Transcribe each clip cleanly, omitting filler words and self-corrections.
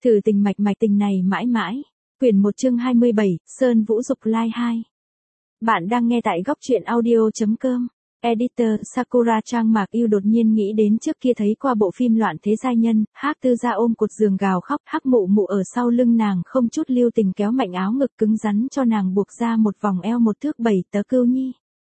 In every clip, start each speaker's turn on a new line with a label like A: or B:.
A: Thử tình mạch mạch tình này mãi mãi. Quyển 1 chương 27, Sơn Vũ Dục Lai 2. Bạn đang nghe tại góc truyện audio.com. Editor Sakura Trang Mạc Yêu đột nhiên nghĩ đến trước kia thấy qua bộ phim Loạn Thế Giai Nhân, Hắc Tư Gia ôm cột giường gào khóc, Hắc Mụ Mụ ở sau lưng nàng không chút lưu tình kéo mạnh áo ngực cứng rắn cho nàng buộc ra một vòng eo 1 thước 7 tấc cưu nhi.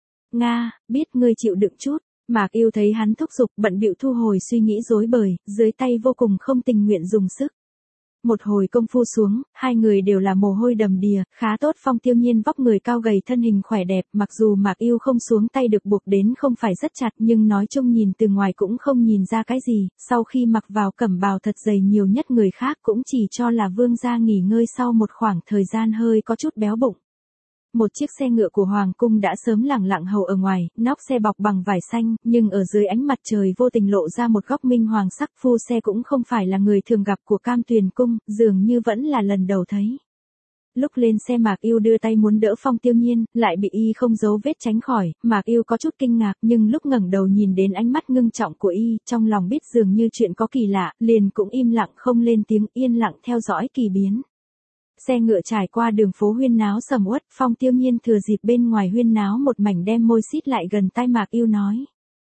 A: Nga, biết ngươi chịu đựng chút. Mạc Yêu thấy hắn thúc giục, bận bịu thu hồi suy nghĩ rối bời, dưới tay vô cùng không tình nguyện dùng sức. Một hồi công phu xuống, hai người đều là mồ hôi đầm đìa, khá tốt. Phong Tiêu Nhiên vóc người cao gầy, thân hình khỏe đẹp, mặc dù Mạc Yêu không xuống tay được buộc đến không phải rất chặt, nhưng nói chung nhìn từ ngoài cũng không nhìn ra cái gì. Sau khi mặc vào cẩm bào thật dày, nhiều nhất người khác cũng chỉ cho là vương gia nghỉ ngơi sau một khoảng thời gian hơi có chút béo bụng. Một chiếc xe ngựa của Hoàng cung đã sớm lẳng lặng hầu ở ngoài, nóc xe bọc bằng vải xanh, nhưng ở dưới ánh mặt trời vô tình lộ ra một góc minh hoàng sắc. Phu xe cũng không phải là người thường gặp của Cam Tuyền cung, dường như vẫn là lần đầu thấy. Lúc lên xe Mạc Yêu đưa tay muốn đỡ Phong Tiêu Nhiên, lại bị y không giấu vết tránh khỏi. Mạc Yêu có chút kinh ngạc, nhưng lúc ngẩng đầu nhìn đến ánh mắt ngưng trọng của y, trong lòng biết dường như chuyện có kỳ lạ, liền cũng im lặng không lên tiếng, yên lặng theo dõi kỳ biến. Xe ngựa trải qua đường phố huyên náo sầm uất, Phong Tiêu Nhiên thừa dịp bên ngoài huyên náo một mảnh đem môi xít lại gần tai Mạc Yêu nói.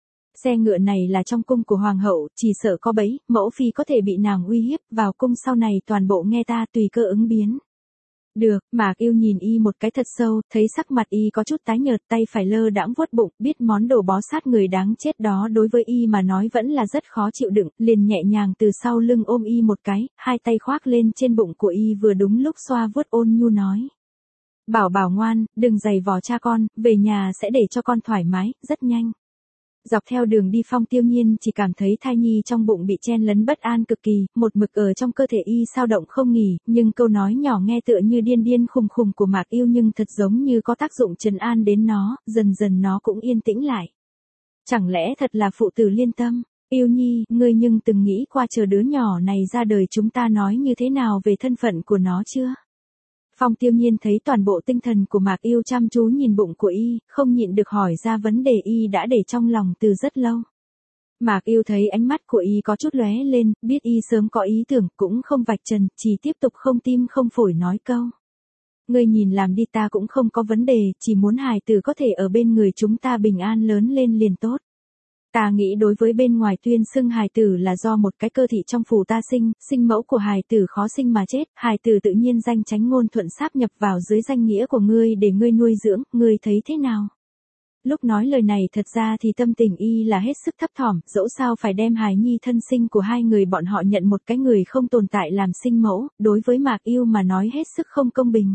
A: Xe ngựa này là trong cung của Hoàng hậu, chỉ sợ có bẫy, mẫu phi có thể bị nàng uy hiếp, vào cung sau này toàn bộ nghe ta tùy cơ ứng biến. Được, Mạc Yêu nhìn y một cái thật sâu, thấy sắc mặt y có chút tái nhợt, tay phải lơ đãng vuốt bụng, biết món đồ bó sát người đáng chết đó đối với y mà nói vẫn là rất khó chịu đựng, liền nhẹ nhàng từ sau lưng ôm y một cái, hai tay khoác lên trên bụng của y vừa đúng lúc xoa vuốt ôn nhu nói. Bảo bảo ngoan, đừng giày vò cha con, về nhà sẽ để cho con thoải mái, rất nhanh. Dọc theo đường đi Phong Tiêu Nhiên chỉ cảm thấy thai nhi trong bụng bị chen lấn bất an cực kỳ, một mực ở trong cơ thể y sao động không nghỉ, nhưng câu nói nhỏ nghe tựa như điên điên khùng khùng của Mạc Yêu nhưng thật giống như có tác dụng trấn an đến nó, dần dần nó cũng yên tĩnh lại. Chẳng lẽ thật là phụ tử liên tâm? Yêu nhi, ngươi nhưng từng nghĩ qua chờ đứa nhỏ này ra đời chúng ta nói như thế nào về thân phận của nó chưa? Phong Tiêu Nhiên thấy toàn bộ tinh thần của Mạc Yêu chăm chú nhìn bụng của y, không nhịn được hỏi ra vấn đề y đã để trong lòng từ rất lâu. Mạc Yêu thấy ánh mắt của y có chút lóe lên, biết y sớm có ý tưởng, cũng không vạch trần, chỉ tiếp tục không tim không phổi nói câu. Ngươi nhìn làm đi, ta cũng không có vấn đề, chỉ muốn hài tử có thể ở bên người chúng ta bình an lớn lên liền tốt. Ta nghĩ đối với bên ngoài tuyên xưng hài tử là do một cái cơ thị trong phủ ta sinh mẫu của hài tử khó sinh mà chết, hài tử tự nhiên danh chánh ngôn thuận sáp nhập vào dưới danh nghĩa của ngươi để ngươi nuôi dưỡng, ngươi thấy thế nào? Lúc nói lời này thật ra thì tâm tình y là hết sức thấp thỏm, dẫu sao phải đem hài nhi thân sinh của hai người bọn họ nhận một cái người không tồn tại làm sinh mẫu, đối với Mạc Yêu mà nói hết sức không công bình.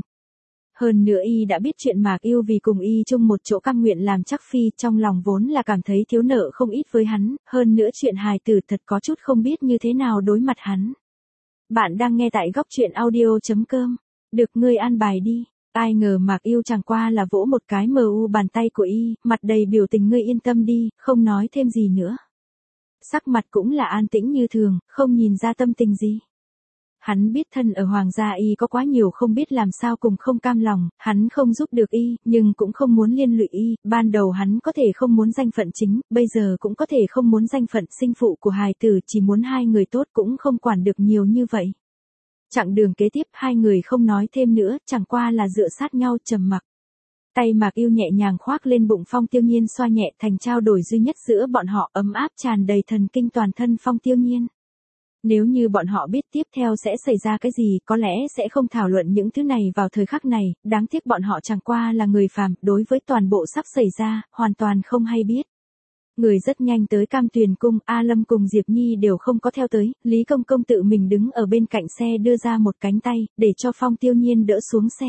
A: Hơn nữa y đã biết chuyện Mạc Yêu vì cùng y chung một chỗ cam nguyện làm chắc phi, trong lòng vốn là cảm thấy thiếu nợ không ít với hắn, hơn nữa chuyện hài tử thật có chút không biết như thế nào đối mặt hắn. Bạn đang nghe tại góc truyện audio.com, được ngươi an bài đi. Ai ngờ Mạc Yêu chẳng qua là vỗ một cái bàn tay của y, mặt đầy biểu tình ngươi yên tâm đi, không nói thêm gì nữa. Sắc mặt cũng là an tĩnh như thường, không nhìn ra tâm tình gì. Hắn biết thân ở Hoàng gia y có quá nhiều không biết làm sao cùng không cam lòng, hắn không giúp được y, nhưng cũng không muốn liên lụy y, ban đầu hắn có thể không muốn danh phận chính, bây giờ cũng có thể không muốn danh phận sinh phụ của hài tử, chỉ muốn hai người tốt cũng không quản được nhiều như vậy. Chặng đường kế tiếp hai người không nói thêm nữa, chẳng qua là dựa sát nhau trầm mặc. Tay Mạc Yêu nhẹ nhàng khoác lên bụng Phong Tiêu Nhiên xoa nhẹ thành trao đổi duy nhất giữa bọn họ, ấm áp tràn đầy thần kinh toàn thân Phong Tiêu Nhiên. Nếu như bọn họ biết tiếp theo sẽ xảy ra cái gì, có lẽ sẽ không thảo luận những thứ này vào thời khắc này, đáng tiếc bọn họ chẳng qua là người phàm, đối với toàn bộ sắp xảy ra, hoàn toàn không hay biết. Người rất nhanh tới Cam Tuyền cung, A Lâm cùng Diệp Nhi đều không có theo tới, Lý Công Công tự mình đứng ở bên cạnh xe đưa ra một cánh tay, để cho Phong Tiêu Nhiên đỡ xuống xe.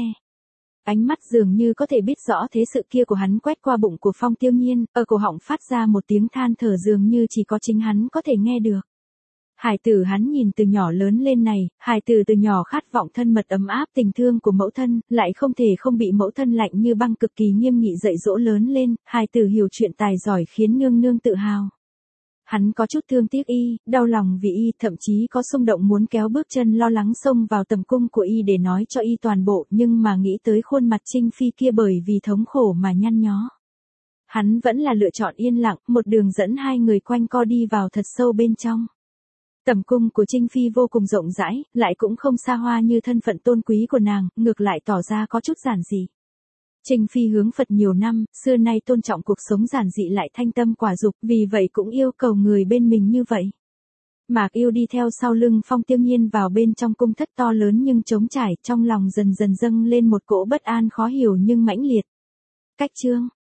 A: Ánh mắt dường như có thể biết rõ thế sự kia của hắn quét qua bụng của Phong Tiêu Nhiên, ở cổ họng phát ra một tiếng than thở dường như chỉ có chính hắn có thể nghe được. Hài tử hắn nhìn từ nhỏ lớn lên này, hài tử từ nhỏ khát vọng thân mật ấm áp tình thương của mẫu thân, lại không thể không bị mẫu thân lạnh như băng cực kỳ nghiêm nghị dạy dỗ lớn lên, hài tử hiểu chuyện tài giỏi khiến nương nương tự hào. Hắn có chút thương tiếc y, đau lòng vì y, thậm chí có xung động muốn kéo bước chân lo lắng xông vào tầm cung của y để nói cho y toàn bộ, nhưng mà nghĩ tới khuôn mặt Trinh Phi kia bởi vì thống khổ mà nhăn nhó. Hắn vẫn là lựa chọn yên lặng, một đường dẫn hai người quanh co đi vào thật sâu bên trong. Tầm cung của Trinh Phi vô cùng rộng rãi, lại cũng không xa hoa như thân phận tôn quý của nàng, ngược lại tỏ ra có chút giản dị. Trinh Phi hướng Phật nhiều năm, xưa nay tôn trọng cuộc sống giản dị lại thanh tâm quả dục, vì vậy cũng yêu cầu người bên mình như vậy. Mạc Yêu đi theo sau lưng Phong Tiêu Nhiên vào bên trong cung thất to lớn nhưng trống trải, trong lòng dần dần dâng lên một cỗ bất an khó hiểu nhưng mãnh liệt. Cách chương